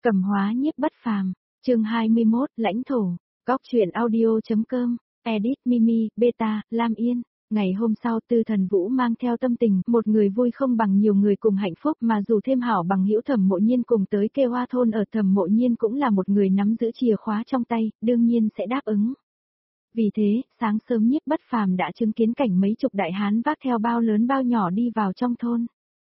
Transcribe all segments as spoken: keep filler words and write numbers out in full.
Cầm hóa nhiếp bất phàm, chương hai mươi mốt, lãnh thổ, góc truyện audio.com, edit Mimi, Beta, Lam Yên. Ngày hôm sau Tư Thần Vũ mang theo tâm tình, một người vui không bằng nhiều người cùng hạnh phúc mà dù thêm hảo bằng hữu Thẩm Mộ Nhiên cùng tới Kê Hoa Thôn ở Thẩm Mộ Nhiên cũng là một người nắm giữ chìa khóa trong tay, đương nhiên sẽ đáp ứng. Vì thế, sáng sớm nhiếp bất phàm đã chứng kiến cảnh mấy chục đại hán vác theo bao lớn bao nhỏ đi vào trong thôn.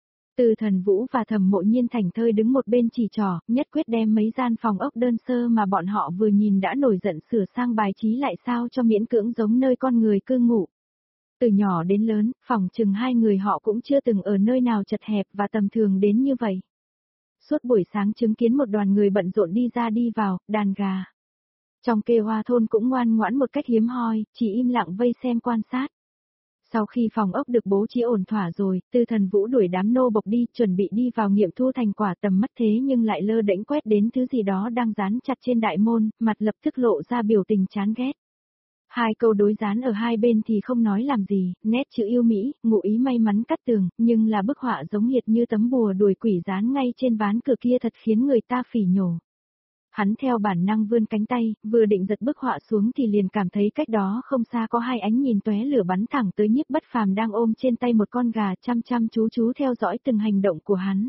Tư Thần Vũ và Thẩm Mộ Nhiên thảnh thơi đứng một bên chỉ trỏ, nhất quyết đem mấy gian phòng ốc đơn sơ mà bọn họ vừa nhìn đã nổi giận sửa sang bài trí lại sao cho miễn cưỡng giống nơi con người cư ngụ. Từ nhỏ đến lớn, phòng chừng hai người họ cũng chưa từng ở nơi nào chật hẹp và tầm thường đến như vậy. Suốt buổi sáng chứng kiến một đoàn người bận rộn đi ra đi vào, đàn gà. Trong Kê Hoa Thôn cũng ngoan ngoãn một cách hiếm hoi, chỉ im lặng vây xem quan sát. Sau khi phòng ốc được bố trí ổn thỏa rồi, Tư Thần Vũ đuổi đám nô bộc đi, chuẩn bị đi vào nghiệm thu thành quả tầm mắt thế nhưng lại lơ đễnh quét đến thứ gì đó đang dán chặt trên đại môn, mặt lập tức lộ ra biểu tình chán ghét. Hai câu đối dán ở hai bên thì không nói làm gì, nét chữ yêu Mỹ, ngụ ý may mắn cắt tường, nhưng là bức họa giống hiệt như tấm bùa đuổi quỷ dán ngay trên ván cửa kia thật khiến người ta phỉ nhổ. Hắn theo bản năng vươn cánh tay, vừa định giật bức họa xuống thì liền cảm thấy cách đó không xa có hai ánh nhìn tóe lửa bắn thẳng tới nhiếp bất phàm đang ôm trên tay một con gà chăm chăm chú chú theo dõi từng hành động của hắn.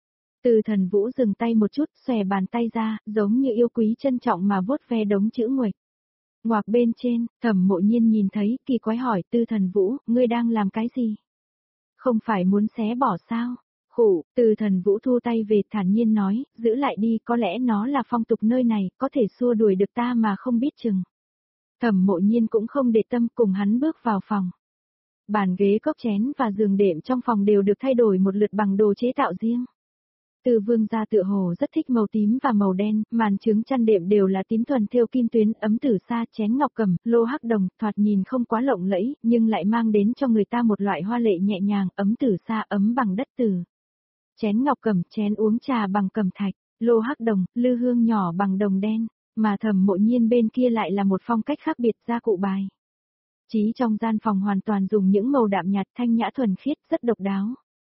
Tư Thần Vũ dừng tay một chút, xòe bàn tay ra, giống như yêu quý trân trọng mà vuốt ve đống chữ nguệch. Ngoạc bên trên, Thẩm Mộ Nhiên nhìn thấy, kỳ quái hỏi Tư Thần Vũ, ngươi đang làm cái gì? Không phải muốn xé bỏ sao? Khủ, Tư Thần Vũ thu tay về thản nhiên nói, giữ lại đi, có lẽ nó là phong tục nơi này, có thể xua đuổi được ta mà không biết chừng. Thẩm Mộ Nhiên cũng không để tâm cùng hắn bước vào phòng. Bàn ghế cốc chén và giường đệm trong phòng đều được thay đổi một lượt bằng đồ chế tạo riêng. Từ Vương gia tựa hồ rất thích màu tím và màu đen, màn trướng chăn đệm đều là tím thuần thêu kim tuyến, ấm tử sa, chén ngọc cẩm, lô hắc đồng, thoạt nhìn không quá lộng lẫy, nhưng lại mang đến cho người ta một loại hoa lệ nhẹ nhàng, ấm tử sa ấm bằng đất tử. Chén ngọc cẩm, chén uống trà bằng cẩm thạch, lô hắc đồng, lư hương nhỏ bằng đồng đen, mà Thẩm Mộ Nhiên bên kia lại là một phong cách khác biệt gia cụ bài. Chí trong gian phòng hoàn toàn dùng những màu đạm nhạt thanh nhã thuần khiết, rất độc đáo.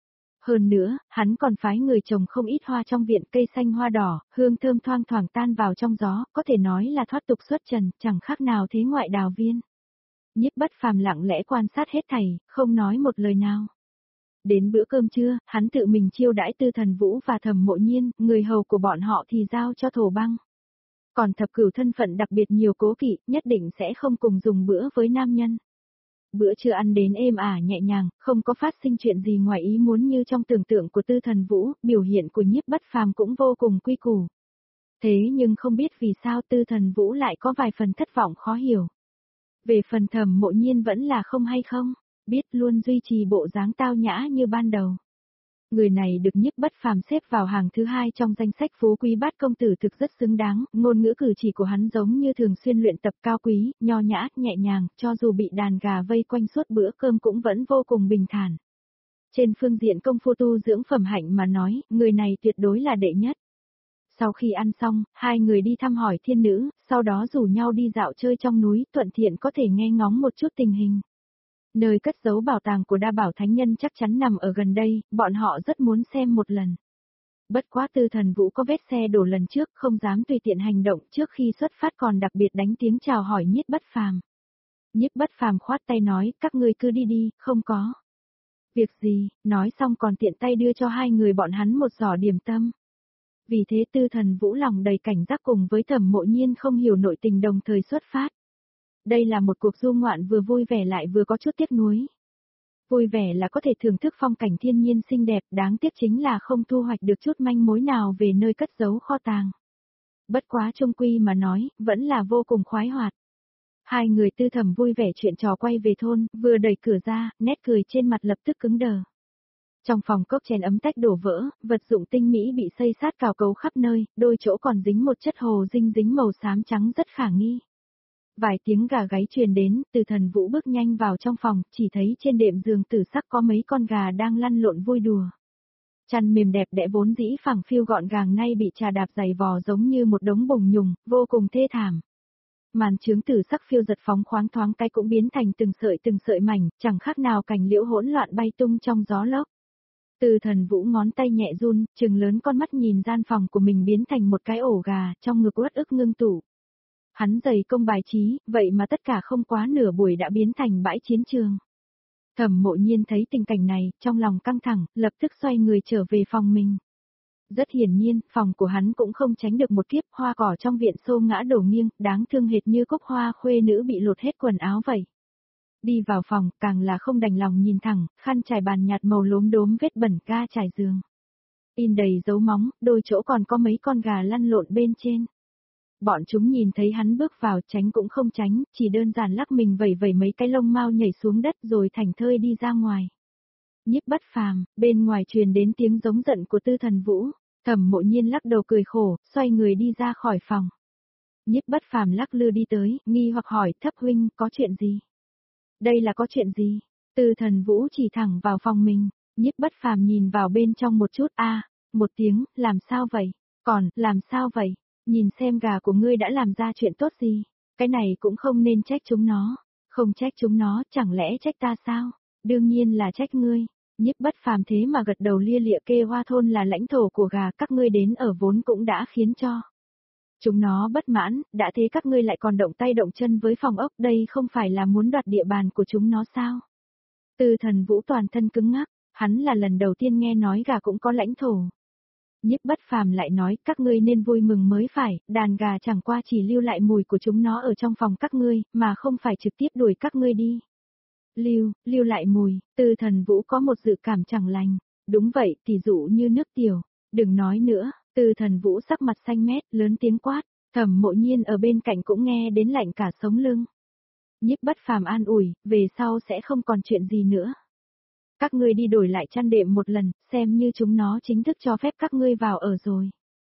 Hơn nữa, hắn còn phái người trồng không ít hoa trong viện, cây xanh hoa đỏ, hương thơm thoang thoảng tan vào trong gió, có thể nói là thoát tục xuất trần, chẳng khác nào thế ngoại đào viên. Nhiếp bất phàm lặng lẽ quan sát hết thảy, không nói một lời nào. Đến bữa cơm trưa, hắn tự mình chiêu đãi Tư Thần Vũ và Thẩm Mộ Nhiên, người hầu của bọn họ thì giao cho Thổ Băng. Còn thập cửu thân phận đặc biệt nhiều cố kỵ, nhất định sẽ không cùng dùng bữa với nam nhân. Bữa trưa ăn đến êm ả nhẹ nhàng, không có phát sinh chuyện gì ngoài ý muốn như trong tưởng tượng của Tư Thần Vũ, biểu hiện của nhiếp bất phàm cũng vô cùng quy củ. Thế nhưng không biết vì sao Tư Thần Vũ lại có vài phần thất vọng khó hiểu. Về phần Thẩm Mộ Nhiên vẫn là không hay không, biết luôn duy trì bộ dáng tao nhã như ban đầu. Người này được nhiếp bất phàm xếp vào hàng thứ hai trong danh sách phú quý bát công tử thực rất xứng đáng, ngôn ngữ cử chỉ của hắn giống như thường xuyên luyện tập cao quý, nho nhã, nhẹ nhàng, cho dù bị đàn gà vây quanh suốt bữa cơm cũng vẫn vô cùng bình thản. Trên phương diện công phu tu dưỡng phẩm hạnh mà nói, người này tuyệt đối là đệ nhất. Sau khi ăn xong, hai người đi thăm hỏi thiên nữ, sau đó rủ nhau đi dạo chơi trong núi, thuận tiện có thể nghe ngóng một chút tình hình. Nơi cất giấu bảo tàng của đa bảo thánh nhân chắc chắn nằm ở gần đây, bọn họ rất muốn xem một lần. Bất quá Tư Thần Vũ có vết xe đổ lần trước, không dám tùy tiện hành động, trước khi xuất phát còn đặc biệt đánh tiếng chào hỏi nhiếp bất phàm. Nhiếp bất phàm khoát tay nói, các ngươi cứ đi đi, không có việc gì, nói xong còn tiện tay đưa cho hai người bọn hắn một giỏ điểm tâm. Vì thế Tư Thần Vũ lòng đầy cảnh giác cùng với Thẩm Mộ Nhiên không hiểu nội tình đồng thời xuất phát. Đây là một cuộc du ngoạn vừa vui vẻ lại vừa có chút tiếc nuối. Vui vẻ là có thể thưởng thức phong cảnh thiên nhiên xinh đẹp, đáng tiếc chính là không thu hoạch được chút manh mối nào về nơi cất giấu kho tàng. Bất quá chung quy mà nói, vẫn là vô cùng khoái hoạt. Hai người Tư Thẩm vui vẻ chuyện trò quay về thôn, vừa đẩy cửa ra, nét cười trên mặt lập tức cứng đờ. Trong phòng cốc chén ấm tách đổ vỡ, vật dụng tinh mỹ bị xây sát cào cấu khắp nơi, đôi chỗ còn dính một chất hồ dinh dính màu xám trắng rất khả nghi. Vài tiếng gà gáy truyền đến, Từ Thần Vũ bước nhanh vào trong phòng, chỉ thấy trên đệm giường tử sắc có mấy con gà đang lăn lộn vui đùa. Chăn mềm đẹp đẽ vốn dĩ phẳng phiu gọn gàng nay bị trà đạp dày vò giống như một đống bồng nhùng, vô cùng thê thảm. Màn trướng tử sắc phiêu giật phóng khoáng thoáng cái cũng biến thành từng sợi từng sợi mảnh, chẳng khác nào cành liễu hỗn loạn bay tung trong gió lốc. Từ Thần Vũ ngón tay nhẹ run, trừng lớn con mắt nhìn gian phòng của mình biến thành một cái ổ gà, trong ngực uất ức ngưng tụ. Hắn dày công bài trí, vậy mà tất cả không quá nửa buổi đã biến thành bãi chiến trường. Thẩm Mộ Nhiên thấy tình cảnh này, trong lòng căng thẳng, lập tức xoay người trở về phòng mình. Rất hiển nhiên, phòng của hắn cũng không tránh được một kiếp, hoa cỏ trong viện xô ngã đổ nghiêng, đáng thương hệt như cúc hoa khuê nữ bị lột hết quần áo vậy. Đi vào phòng, càng là không đành lòng nhìn thẳng, khăn trải bàn nhạt màu lốm đốm vết bẩn ga trải giường. In đầy dấu móng, đôi chỗ còn có mấy con gà lăn lộn bên trên. Bọn chúng nhìn thấy hắn bước vào, tránh cũng không tránh, chỉ đơn giản lắc mình vẩy vẩy mấy cái lông mau nhảy xuống đất rồi thảnh thơi đi ra ngoài. Nhiếp Bất Phàm, bên ngoài truyền đến tiếng giống giận của Tư Thần Vũ, Thẩm Mộ Nhiên lắc đầu cười khổ, xoay người đi ra khỏi phòng. Nhiếp Bất Phàm lắc lư đi tới, nghi hoặc hỏi, Thấp huynh, có chuyện gì? Đây là có chuyện gì? Tư Thần Vũ chỉ thẳng vào phòng mình, Nhiếp Bất Phàm nhìn vào bên trong một chút, a, một tiếng, làm sao vậy? Còn, làm sao vậy? Nhìn xem gà của ngươi đã làm ra chuyện tốt gì? Cái này cũng không nên trách chúng nó. Không trách chúng nó, chẳng lẽ trách ta sao? Đương nhiên là trách ngươi. Nhiếp Bất Phàm thế mà gật đầu lia lịa kê Hoa thôn là lãnh thổ của gà, các ngươi đến ở vốn cũng đã khiến cho chúng nó bất mãn, đã thế các ngươi lại còn động tay động chân với phòng ốc, đây không phải là muốn đoạt địa bàn của chúng nó sao? Tư Thần Vũ toàn thân cứng ngắc, hắn là lần đầu tiên nghe nói gà cũng có lãnh thổ. Nhiếp Bất Phàm lại nói, các ngươi nên vui mừng mới phải, đàn gà chẳng qua chỉ lưu lại mùi của chúng nó ở trong phòng các ngươi, mà không phải trực tiếp đuổi các ngươi đi. Lưu, lưu lại mùi, Tư Thần Vũ có một dự cảm chẳng lành. Đúng vậy, tỷ dụ như nước tiểu. Đừng nói nữa, Tư Thần Vũ sắc mặt xanh mét, lớn tiếng quát. Thẩm Mộ Nhiên ở bên cạnh cũng nghe đến lạnh cả sống lưng. Nhiếp Bất Phàm an ủi, về sau sẽ không còn chuyện gì nữa. Các ngươi đi đổi lại chăn đệm một lần, xem như chúng nó chính thức cho phép các ngươi vào ở rồi.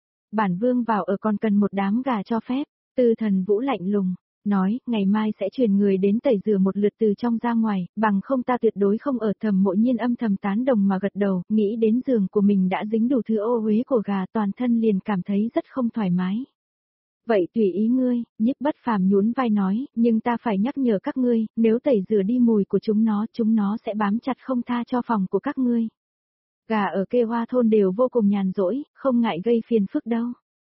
Bản vương vào ở còn cần một đám gà cho phép. Tư Thần Vũ lạnh lùng, nói, ngày mai sẽ truyền người đến tẩy rửa một lượt từ trong ra ngoài, bằng không ta tuyệt đối không ở. Thẩm Mộ Nhiên âm thầm tán đồng mà gật đầu, nghĩ đến giường của mình đã dính đủ thứ ô uế của gà, toàn thân liền cảm thấy rất không thoải mái. Vậy tùy ý ngươi, Nhiếp Bất Phàm nhún vai nói, nhưng ta phải nhắc nhở các ngươi, nếu tẩy rửa đi mùi của chúng nó, chúng nó sẽ bám chặt không tha cho phòng của các ngươi. Gà ở Kê Hoa thôn đều vô cùng nhàn rỗi, không ngại gây phiền phức đâu.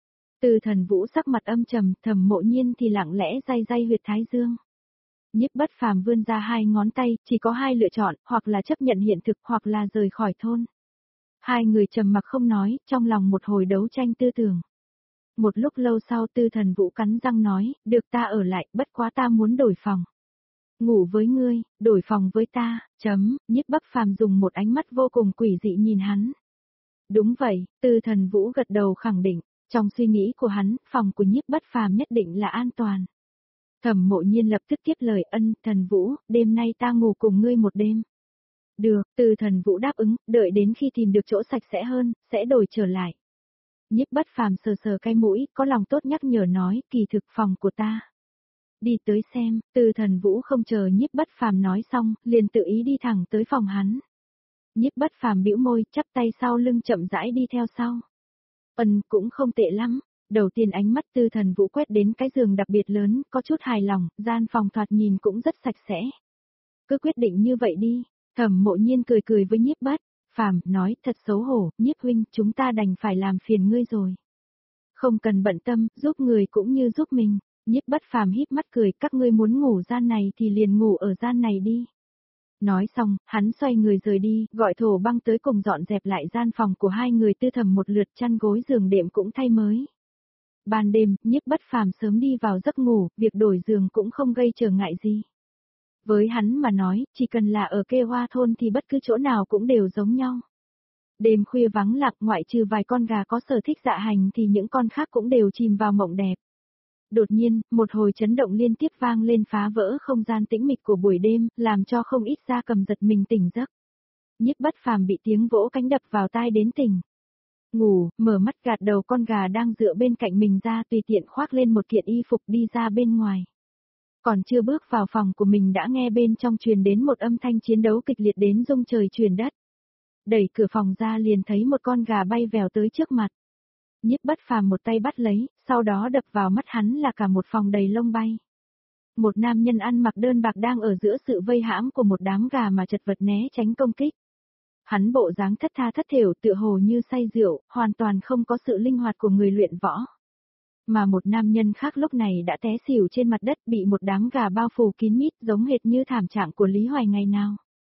Tư Thần Vũ sắc mặt âm trầm, Thẩm Mộ Nhiên thì lặng lẽ day day huyệt thái dương. Nhiếp Bất Phàm vươn ra hai ngón tay, chỉ có hai lựa chọn, hoặc là chấp nhận hiện thực hoặc là rời khỏi thôn. Hai người trầm mặc không nói, trong lòng một hồi đấu tranh tư tưởng. Một lúc lâu sau Tư Thần Vũ cắn răng nói, được ta ở lại, bất quá ta muốn đổi phòng. Ngủ với ngươi, đổi phòng với ta, chấm, Nhiếp Bất Phàm dùng một ánh mắt vô cùng quỷ dị nhìn hắn. Đúng vậy, Tư Thần Vũ gật đầu khẳng định, trong suy nghĩ của hắn, phòng của Nhiếp Bất Phàm nhất định là an toàn. Thẩm Mộ Nhiên lập tức tiếp lời, ân, Thần Vũ, đêm nay ta ngủ cùng ngươi một đêm. Được, Tư Thần Vũ đáp ứng, đợi đến khi tìm được chỗ sạch sẽ hơn, sẽ đổi trở lại. Nhiếp Bất Phàm sờ sờ cái mũi, có lòng tốt nhắc nhở nói, kỳ thực phòng của ta. Đi tới xem, Tư Thần Vũ không chờ Nhiếp Bất Phàm nói xong, liền tự ý đi thẳng tới phòng hắn. Nhiếp Bất Phàm bĩu môi, chắp tay sau lưng chậm rãi đi theo sau. Ân, cũng không tệ lắm. Đầu tiên ánh mắt Tư Thần Vũ quét đến cái giường đặc biệt lớn, có chút hài lòng, gian phòng thoạt nhìn cũng rất sạch sẽ. Cứ quyết định như vậy đi. Thẩm Mộ Nhiên cười cười với Nhiếp Bất Phàm, nói, thật xấu hổ, Nhiếp huynh, chúng ta đành phải làm phiền ngươi rồi. Không cần bận tâm, giúp người cũng như giúp mình. Nhiếp Bất Phàm híp mắt cười, các ngươi muốn ngủ gian này thì liền ngủ ở gian này đi. Nói xong, hắn xoay người rời đi, gọi Thổ Băng tới cùng dọn dẹp lại gian phòng của hai người, tư thầm một lượt, chăn gối giường đệm cũng thay mới. Ban đêm, Nhiếp Bất Phàm sớm đi vào giấc ngủ, việc đổi giường cũng không gây trở ngại gì. Với hắn mà nói, chỉ cần là ở Kê Hoa thôn thì bất cứ chỗ nào cũng đều giống nhau. Đêm khuya vắng lặng, ngoại trừ vài con gà có sở thích dạ hành thì những con khác cũng đều chìm vào mộng đẹp. Đột nhiên, một hồi chấn động liên tiếp vang lên, phá vỡ không gian tĩnh mịch của buổi đêm, làm cho không ít gia cầm giật mình tỉnh giấc. Nhiếp Bất Phàm bị tiếng vỗ cánh đập vào tai đến tỉnh. Ngủ, mở mắt gạt đầu con gà đang dựa bên cạnh mình ra, tùy tiện khoác lên một kiện y phục đi ra bên ngoài. Còn chưa bước vào phòng của mình đã nghe bên trong truyền đến một âm thanh chiến đấu kịch liệt đến rung trời truyền đất. Đẩy cửa phòng ra liền thấy một con gà bay vèo tới trước mặt. Nhiếp Bất Phàm một tay bắt lấy, sau đó đập vào mắt hắn là cả một phòng đầy lông bay. Một nam nhân ăn mặc đơn bạc đang ở giữa sự vây hãm của một đám gà mà chật vật né tránh công kích. Hắn bộ dáng thất tha thất thểu tựa hồ như say rượu, hoàn toàn không có sự linh hoạt của người luyện võ. Mà một nam nhân khác lúc này đã té xỉu trên mặt đất bị một đám gà bao phủ kín mít giống hệt như thảm trạng của Lý Hoài ngày nào.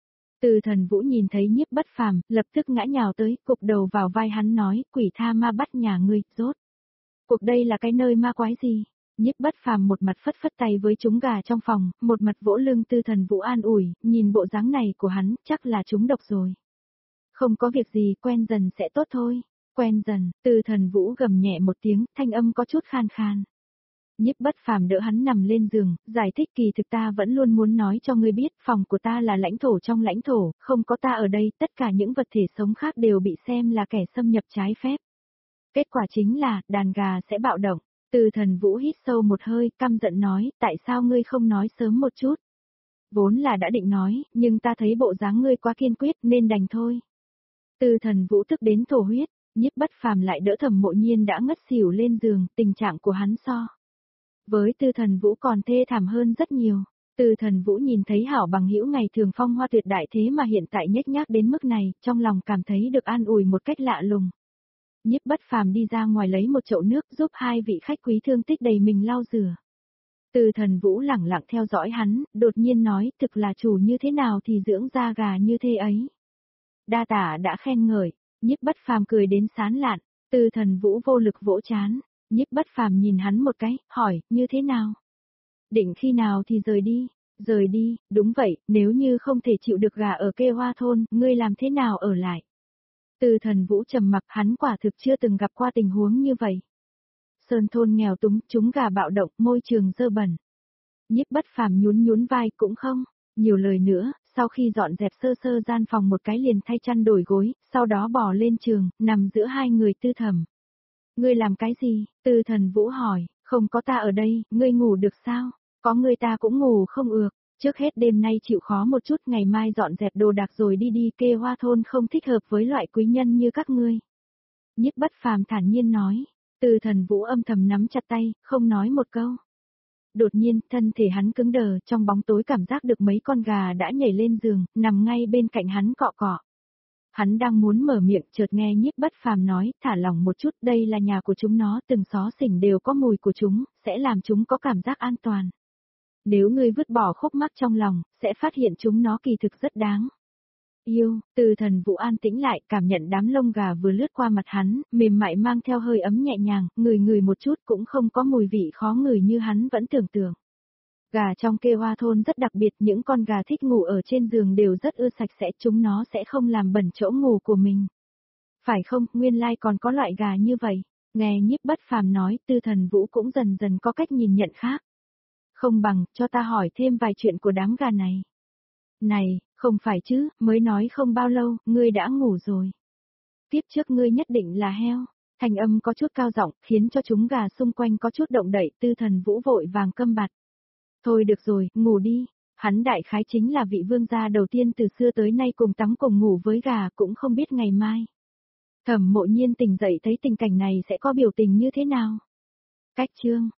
Từ Thần Vũ nhìn thấy Nhiếp Bất Phàm, lập tức ngã nhào tới, cụp đầu vào vai hắn nói, quỷ tha ma bắt nhà ngươi, rốt. Cuộc đây là cái nơi ma quái gì? Nhiếp Bất Phàm một mặt phất phất tay với chúng gà trong phòng, một mặt vỗ lưng Từ Thần Vũ an ủi, nhìn bộ dáng này của hắn, chắc là chúng độc rồi. Không có việc gì, quen dần sẽ tốt thôi. Quen dần, Từ Thần Vũ gầm nhẹ một tiếng, thanh âm có chút khan khan. Nhiếp Bất Phàm đỡ hắn nằm lên giường, giải thích kỳ thực ta vẫn luôn muốn nói cho ngươi biết, phòng của ta là lãnh thổ trong lãnh thổ, không có ta ở đây, tất cả những vật thể sống khác đều bị xem là kẻ xâm nhập trái phép. Kết quả chính là, đàn gà sẽ bạo động. Từ Thần Vũ hít sâu một hơi, căm giận nói, tại sao ngươi không nói sớm một chút? Vốn là đã định nói, nhưng ta thấy bộ dáng ngươi quá kiên quyết nên đành thôi. Từ Thần Vũ tức đến thổ huyết, Nhiếp Bất Phàm lại đỡ Thẩm Mộ Nhiên đã ngất xỉu lên giường, tình trạng của hắn so với Từ Thần Vũ còn thê thảm hơn rất nhiều. Từ Thần Vũ nhìn thấy hảo bằng hữu ngày thường phong hoa tuyệt đại thế mà hiện tại nhếch nhác đến mức này, trong lòng cảm thấy được an ủi một cách lạ lùng. Nhiếp Bất Phàm đi ra ngoài lấy một chậu nước giúp hai vị khách quý thương tích đầy mình lau rửa. Từ Thần Vũ lẳng lặng theo dõi hắn, đột nhiên nói, thực là chủ như thế nào thì dưỡng da gà như thế ấy. Đa tả đã khen ngợi, Nhiếp Bất Phàm cười đến sán lạn, Từ Thần Vũ vô lực vỗ chán, Nhiếp Bất Phàm nhìn hắn một cái, hỏi, như thế nào? Định khi nào thì rời đi? Rời đi, đúng vậy, nếu như không thể chịu được gà ở Kê Hoa thôn, ngươi làm thế nào ở lại? Từ Thần Vũ trầm mặc, hắn quả thực chưa từng gặp qua tình huống như vậy. Sơn thôn nghèo túng, chúng gà bạo động, môi trường dơ bẩn. Nhiếp Bất Phàm nhún nhún vai, cũng không nhiều lời nữa, sau khi dọn dẹp sơ sơ gian phòng một cái liền thay chăn đổi gối, sau đó bò lên giường, nằm giữa hai người Tư Thẩm. Ngươi làm cái gì? Từ Thần Vũ hỏi, không có ta ở đây, ngươi ngủ được sao? Có ngươi ta cũng ngủ không ược, trước hết đêm nay chịu khó một chút, ngày mai dọn dẹp đồ đạc rồi đi đi, Kê Hoa thôn không thích hợp với loại quý nhân như các ngươi. Nhiếp Bất Phàm thản nhiên nói, Từ Thần Vũ âm thầm nắm chặt tay, không nói một câu. Đột nhiên, thân thể hắn cứng đờ, trong bóng tối cảm giác được mấy con gà đã nhảy lên giường, nằm ngay bên cạnh hắn cọ cọ. Hắn đang muốn mở miệng, chợt nghe Nhiếp Bất Phàm nói, thả lỏng một chút, đây là nhà của chúng nó, từng xó xỉnh đều có mùi của chúng, sẽ làm chúng có cảm giác an toàn. Nếu ngươi vứt bỏ khúc mắc trong lòng, sẽ phát hiện chúng nó kỳ thực rất đáng yêu. Từ Thần Vũ an tĩnh lại, cảm nhận đám lông gà vừa lướt qua mặt hắn, mềm mại mang theo hơi ấm nhẹ nhàng, ngửi ngửi một chút cũng không có mùi vị khó ngửi như hắn vẫn tưởng tượng. Gà trong Kê Hoa thôn rất đặc biệt, những con gà thích ngủ ở trên giường đều rất ưa sạch sẽ, chúng nó sẽ không làm bẩn chỗ ngủ của mình. Phải không, nguyên lai còn có loại gà như vậy. Nghe Nhiếp Bất Phàm nói, Từ Thần Vũ cũng dần dần có cách nhìn nhận khác. Không bằng, cho ta hỏi thêm vài chuyện của đám gà này. Này, không phải chứ, mới nói không bao lâu, ngươi đã ngủ rồi. Tiếp trước ngươi nhất định là heo. Thanh âm có chút cao giọng, khiến cho chúng gà xung quanh có chút động đậy, Tư Thần Vũ vội vàng câm bặt. Thôi được rồi, ngủ đi. Hắn đại khái chính là vị vương gia đầu tiên từ xưa tới nay cùng tắm cùng ngủ với gà, cũng không biết ngày mai. Thẩm Mộ Nhiên tỉnh dậy thấy tình cảnh này sẽ có biểu tình như thế nào. Cách chương